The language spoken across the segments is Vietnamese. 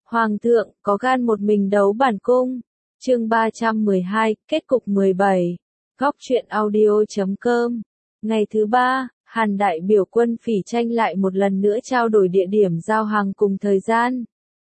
Hoàng thượng, có gan một mình đấu bản cung. Chương 312, kết cục 17. Góc truyện audio.com. Ngày thứ 3, Hàn đại biểu quân Phỉ Tranh lại một lần nữa trao đổi địa điểm giao hàng cùng thời gian.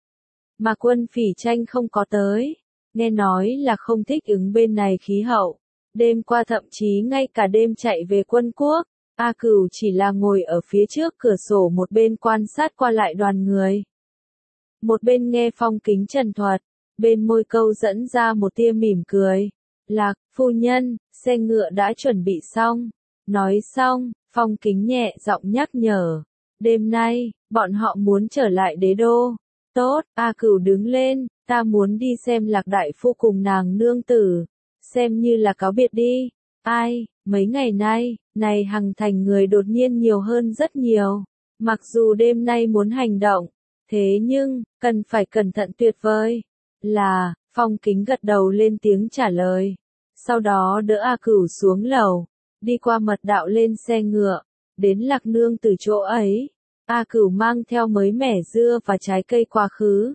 Mà quân Phỉ Tranh không có tới. Nghe nói là không thích ứng bên này khí hậu. Đêm qua thậm chí ngay cả đêm chạy về quân quốc. A Cửu chỉ là ngồi ở phía trước cửa sổ một bên quan sát qua lại đoàn người. Một bên nghe Phong Kính trần thuật, bên môi câu dẫn ra một tia mỉm cười. Lạc, phu nhân, xe ngựa đã chuẩn bị xong. Nói xong, Phong Kính nhẹ giọng nhắc nhở. Đêm nay, bọn họ muốn trở lại đế đô. Tốt, A Cửu đứng lên, ta muốn đi xem Lạc đại phu cùng nàng nương tử. Xem như là cáo biệt đi. Ai, mấy ngày nay, này Hằng Thành người đột nhiên nhiều hơn rất nhiều. Mặc dù đêm nay muốn hành động, thế nhưng, cần phải cẩn thận tuyệt vời. Là, Phong Kính gật đầu lên tiếng trả lời. Sau đó đỡ A Cửu xuống lầu, đi qua mật đạo lên xe ngựa, đến Lạc nương từ chỗ ấy. A Cửu mang theo mới mẻ dưa và trái cây quá khứ.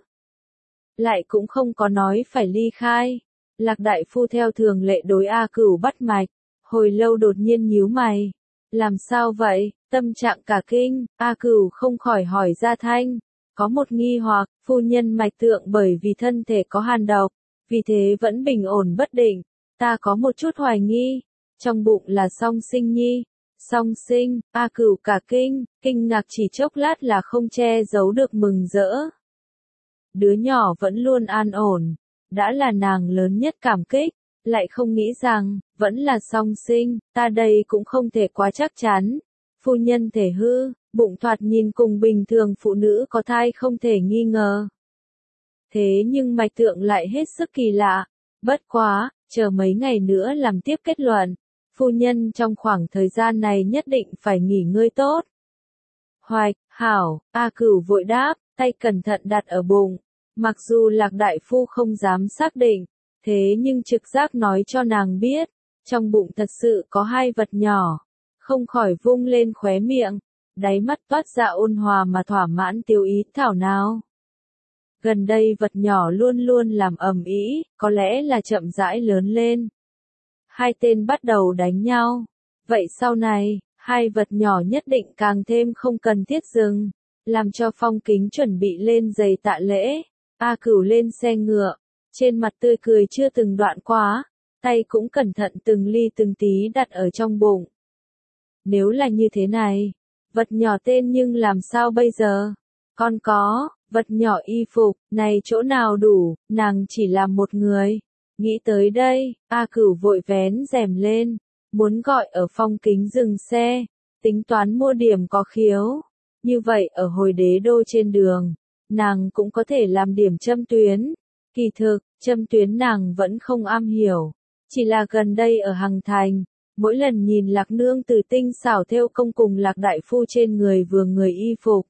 Lại cũng không có nói phải ly khai. Lạc đại phu theo thường lệ đối A Cửu bắt mạch, hồi lâu đột nhiên nhíu mày. Làm sao vậy, tâm trạng cả kinh, A Cửu không khỏi hỏi ra thanh. Có một nghi hoặc, phu nhân mạch tượng bởi vì thân thể có hàn độc, vì thế vẫn bình ổn bất định. Ta có một chút hoài nghi, trong bụng là song sinh nhi. Song sinh, A Cửu cả kinh ngạc chỉ chốc lát là không che giấu được mừng rỡ. Đứa nhỏ vẫn luôn an ổn, đã là nàng lớn nhất cảm kích, lại không nghĩ rằng, vẫn là song sinh, ta đây cũng không thể quá chắc chắn. Phu nhân thể hư, bụng thoạt nhìn cùng bình thường phụ nữ có thai không thể nghi ngờ. Thế nhưng mạch tượng lại hết sức kỳ lạ, bất quá, chờ mấy ngày nữa làm tiếp kết luận. Phu nhân trong khoảng thời gian này nhất định phải nghỉ ngơi tốt. Hoạch, hảo, A Cửu vội đáp, tay cẩn thận đặt ở bụng. Mặc dù Lạc đại phu không dám xác định, thế nhưng trực giác nói cho nàng biết, trong bụng thật sự có hai vật nhỏ. Không khỏi vung lên khóe miệng, đáy mắt toát ra ôn hòa mà thỏa mãn tiêu ý thảo nào. Gần đây vật nhỏ luôn luôn làm ầm ĩ, có lẽ là chậm rãi lớn lên. Hai tên bắt đầu đánh nhau. Vậy sau này, hai vật nhỏ nhất định càng thêm không cần thiết dừng. Làm cho Phong Kính chuẩn bị lên giày tạ lễ. A Cửu lên xe ngựa. Trên mặt tươi cười chưa từng đoạn quá. Tay cũng cẩn thận từng ly từng tí đặt ở trong bụng. Nếu là như thế này, vật nhỏ tên nhưng làm sao bây giờ? Con có, vật nhỏ y phục, này chỗ nào đủ, nàng chỉ là một người. Nghĩ tới đây, A Cửu vội vén rèm lên, muốn gọi ở Phong Kính dừng xe, tính toán mua điểm có khiếu. Như vậy ở hồi đế đô trên đường, nàng cũng có thể làm điểm châm tuyến. Kỳ thực, châm tuyến nàng vẫn không am hiểu, chỉ là gần đây ở Hằng Thành, mỗi lần nhìn Lạc nương từ tinh xảo thêu công cùng Lạc đại phu trên người vừa người y phục,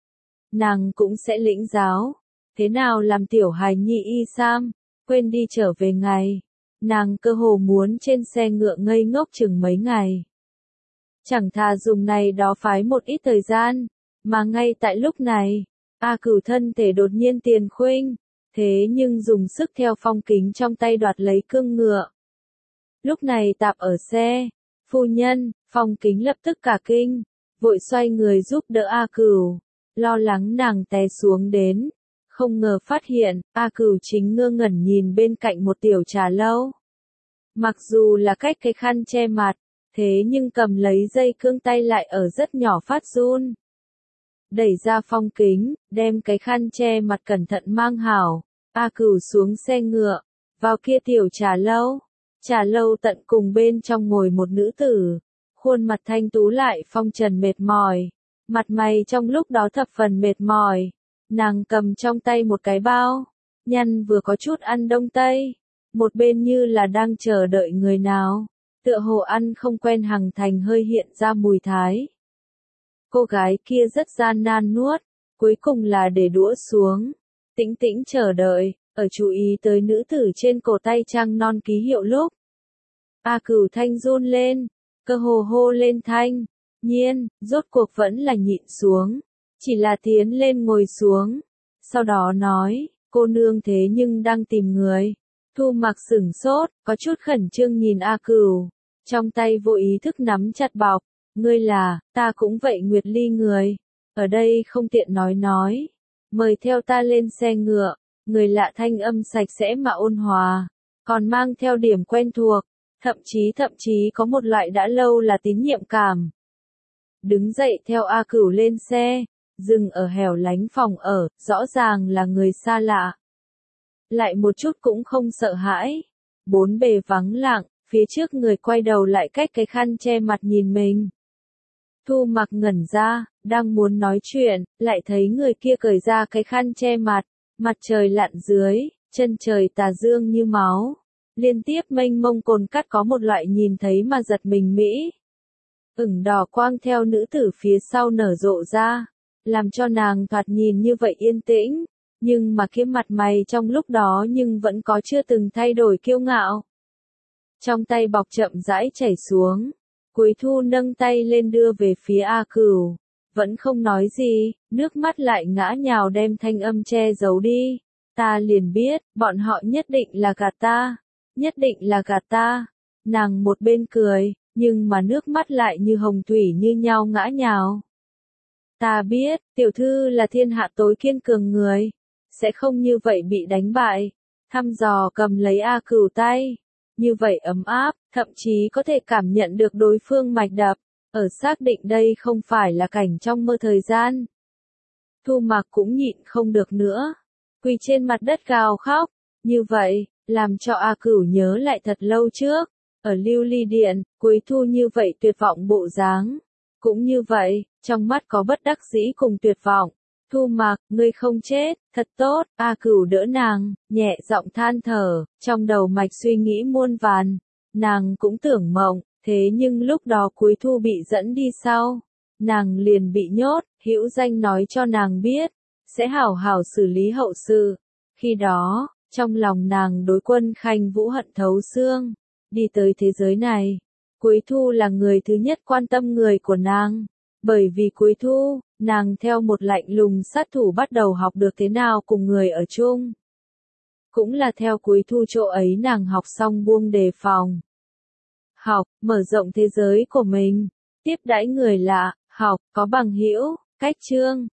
nàng cũng sẽ lĩnh giáo, thế nào làm tiểu hài nhi y sam. Quên đi trở về ngày, nàng cơ hồ muốn trên xe ngựa ngây ngốc chừng mấy ngày. Chẳng thà dùng này đó phái một ít thời gian, mà ngay tại lúc này, A Cửu thân thể đột nhiên tiền khuynh, thế nhưng dùng sức theo Phong Kính trong tay đoạt lấy cương ngựa. Lúc này tạp ở xe, phu nhân, Phong Kính lập tức cả kinh, vội xoay người giúp đỡ A Cửu, lo lắng nàng té xuống đến. Không ngờ phát hiện, A Cửu chính ngơ ngẩn nhìn bên cạnh một tiểu trà lâu. Mặc dù là cách cái khăn che mặt, thế nhưng cầm lấy dây cương tay lại ở rất nhỏ phát run. Đẩy ra Phong Kính, đem cái khăn che mặt cẩn thận mang hảo. A Cửu xuống xe ngựa, vào kia tiểu trà lâu. Trà lâu tận cùng bên trong ngồi một nữ tử. Khuôn mặt thanh tú lại phong trần mệt mỏi. Mặt mày trong lúc đó thập phần mệt mỏi. Nàng cầm trong tay một cái bao, nhăn vừa có chút ăn đông tây, một bên như là đang chờ đợi người nào, tựa hồ ăn không quen Hằng Thành hơi hiện ra mùi thái. Cô gái kia rất gian nan nuốt, cuối cùng là để đũa xuống, tĩnh tĩnh chờ đợi, ở chú ý tới nữ tử trên cổ tay trăng non ký hiệu lúc. A Cửu thanh run lên, cơ hồ hô lên thanh, nhiên, rốt cuộc vẫn là nhịn xuống. Chỉ là tiến lên ngồi xuống, sau đó nói, cô nương thế nhưng đang tìm người. Thu Mặc sửng sốt, có chút khẩn trương nhìn A Cửu, trong tay vô ý thức nắm chặt bọc, ngươi là, ta cũng vậy Nguyệt Ly người, ở đây không tiện nói, mời theo ta lên xe ngựa, người lạ thanh âm sạch sẽ mà ôn hòa, còn mang theo điểm quen thuộc, thậm chí có một loại đã lâu là tín nhiệm cảm. Đứng dậy theo A Cửu lên xe, dừng ở hẻo lánh phòng ở, rõ ràng là người xa lạ. Lại một chút cũng không sợ hãi. Bốn bề vắng lặng, phía trước người quay đầu lại cách cái khăn che mặt nhìn mình. Thu Mặc ngẩn ra, đang muốn nói chuyện, lại thấy người kia cởi ra cái khăn che mặt, mặt trời lặn dưới, chân trời tà dương như máu. Liên tiếp mênh mông cồn cắt có một loại nhìn thấy mà giật mình mỹ. Ửng đỏ quang theo nữ tử phía sau nở rộ ra, làm cho nàng thoạt nhìn như vậy yên tĩnh, nhưng mà cái mặt mày trong lúc đó nhưng vẫn có chưa từng thay đổi kiêu ngạo. Trong tay bọc chậm rãi chảy xuống, Cuối Thu nâng tay lên đưa về phía A Cửu, vẫn không nói gì, nước mắt lại ngã nhào đem thanh âm che giấu đi. Ta liền biết, bọn họ nhất định là gạt ta, nhất định là gạt ta. Nàng một bên cười, nhưng mà nước mắt lại như hồng thủy như nhau ngã nhào. Ta biết, tiểu thư là thiên hạ tối kiên cường người, sẽ không như vậy bị đánh bại. Thăm dò cầm lấy A Cửu tay, như vậy ấm áp, thậm chí có thể cảm nhận được đối phương mạch đập, ở xác định đây không phải là cảnh trong mơ thời gian. Thu Mặc cũng nhịn không được nữa, quỳ trên mặt đất gào khóc, như vậy, làm cho A Cửu nhớ lại thật lâu trước, ở Lưu Ly Điện, Cuối Thu như vậy tuyệt vọng bộ dáng, cũng như vậy, trong mắt có bất đắc dĩ cùng tuyệt vọng. Thu Mặc, ngươi không chết, thật tốt, A Cửu đỡ nàng, nhẹ giọng than thở, trong đầu mạch suy nghĩ muôn vàn, nàng cũng tưởng mộng, thế nhưng lúc đó Cuối Thu bị dẫn đi sau, nàng liền bị nhốt, hữu danh nói cho nàng biết, sẽ hảo hảo xử lý hậu sự. Khi đó, trong lòng nàng đối Quân Khanh Vũ hận thấu xương, đi tới thế giới này, Cuối Thu là người thứ nhất quan tâm người của nàng. Bởi vì Cuối Thu, nàng theo một lạnh lùng sát thủ bắt đầu học được thế nào cùng người ở chung. Cũng là theo Cuối Thu chỗ ấy nàng học xong buông đề phòng. Học, mở rộng thế giới của mình, tiếp đãi người lạ, học, có bằng hữu, cách chương.